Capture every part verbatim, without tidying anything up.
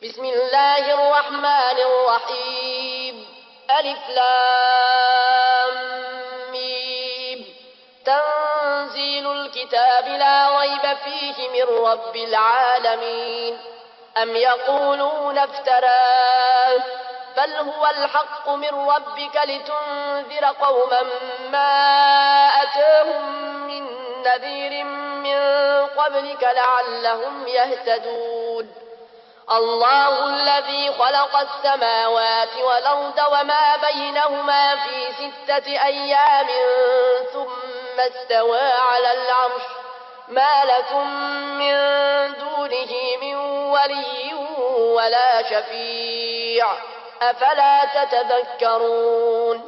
بسم الله الرحمن الرحيم ألف لام ميم تنزيل الكتاب لا ريب فيه من رب العالمين أم يقولون افتراه بل هو الحق من ربك لتنذر قوما ما أتاهم من نذير من قبلك لعلهم يهتدون الله الذي خلق السماوات والأرض وما بينهما في ستة أيام ثم استوى على العرش ما لكم من دونه من ولي ولا شفيع أفلا تتذكرون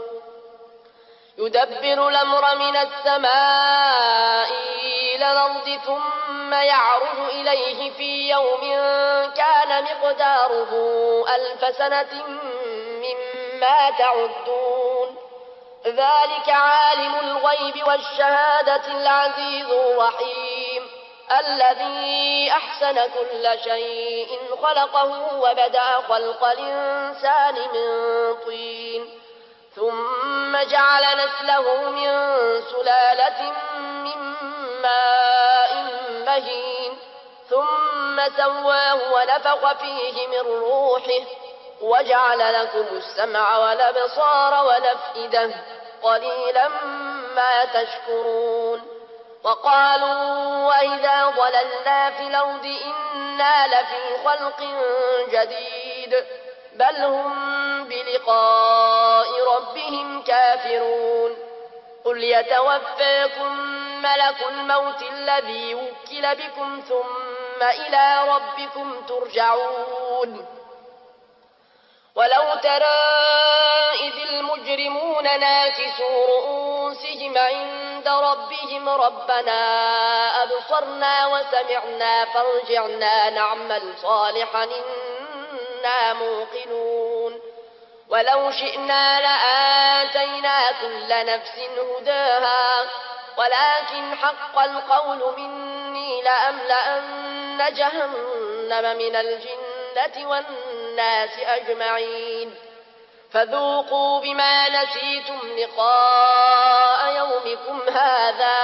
يدبر الأمر من السماء إلى الأرض ثم يعرج إليه في يوم كان مقداره ألف سنة مما تعدون ذلك عالم الغيب والشهادة العزيز الرحيم الذي أحسن كل شيء خلقه وبدأ خلق الإنسان من طين ثم جعل نسله من سلالة من ماء مهين ثم سواه ونفخ فيه من روحه وجعل لكم السمع والأبصار والأفئدة قليلا ما تشكرون وقالوا وإذا ضللنا في الأرض إنا لفي خلق جديد بل هم بلقاء ربهم كافرون قل يتوفاكم ملك الموت الذي وكل بكم ثم إلى ربكم ترجعون ولو ترى إذ المجرمون ناكسوا رؤوسهم عند ربهم ربنا أبصرنا وسمعنا فارجعنا نعمل صالحا إنا موقنون ولو شئنا لآتينا كل نفس هداها ولكن حق القول مني لأملأن جهنم من الجنة والناس أجمعين فذوقوا بما نسيتم لقاء يومكم هذا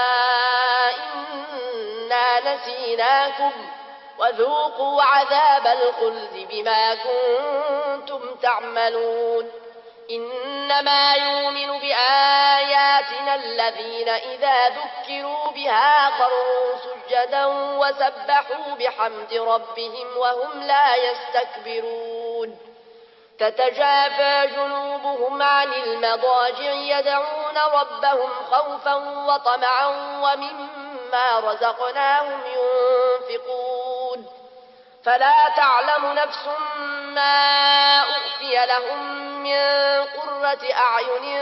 إنا نسيناكم وذوقوا عذاب الخلد بما كنتم تعملون إنما يؤمن بآياتنا الذين إذا ذكروا بها خروا سجدا وسبحوا بحمد ربهم وهم لا يستكبرون تتجافى جنوبهم عن المضاجع يدعون ربهم خوفا وطمعا ومما رزقناهم ينفقون فلا تعلم نفس ما أخفي لهم من قرة أعين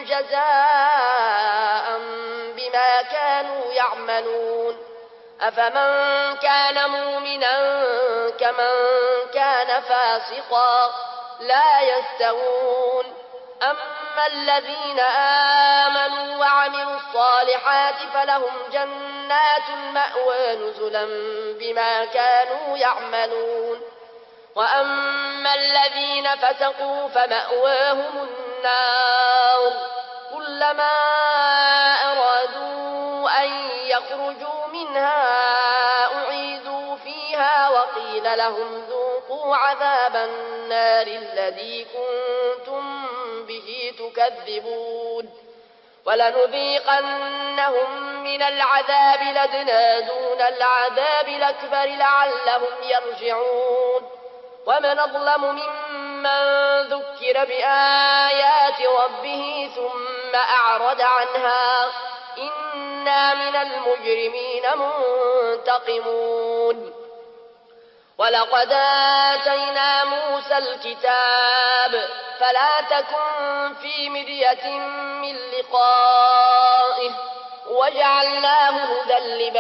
جزاء بما كانوا يعملون أفمن كان مؤمنا كمن كان فاسقا لا يستوون أما الذين آمنوا وعملوا الصالحات فلهم جنات المأوى نزلا بما كانوا يعملون وأما الذين فسقوا فمأواهم النار كلما أرادوا أن يخرجوا منها أعيدوا فيها وقيل لهم ذوقوا عذاب النار الذي كنتم به تكذبون ولنذيقنهم من العذاب الأدنى دون العذاب الأكبر لعلهم يرجعون ومن أظلم ممن ذكر بآيات ربه ثم أعرض عنها إنا من المجرمين منتقمون ولقد آتينا موسى الكتاب فلا تكن في مرية من لقائه وجعلناه هدى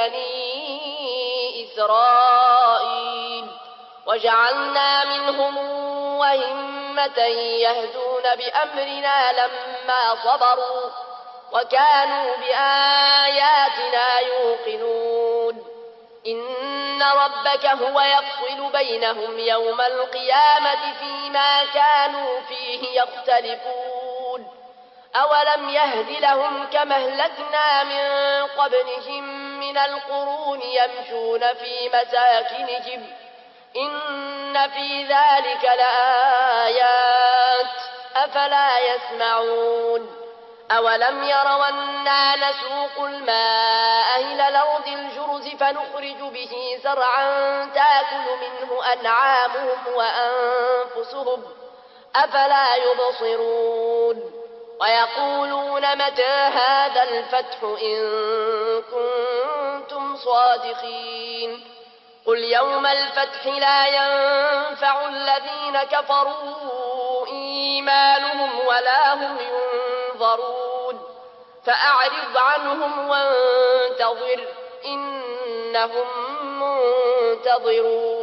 لبني إسرائيل وجعلنا منهم أئمة يهدون بأمرنا لما صبروا وكانوا بآياتنا يوقنون إن ربك هو يفصل بينهم يوم القيامة فيما كانوا فيه يختلفون أولم يهد لهم كما أهلكنا من قبلهم من القرون يمشون في مساكنهم إن في ذلك لآيات أفلا يسمعون أولم يروا أنا نسوق الماء إلى الأرض الجرز فنخرج به زرعا تأكل منه أنعامهم وأنفسهم أفلا يبصرون ويقولون متى هذا الفتح إن كنتم صادقين قل يوم الفتح لا ينفع الذين كفروا إيمانهم ولا هم ينظرون فأعرض عنهم وانتظر إنهم منتظرون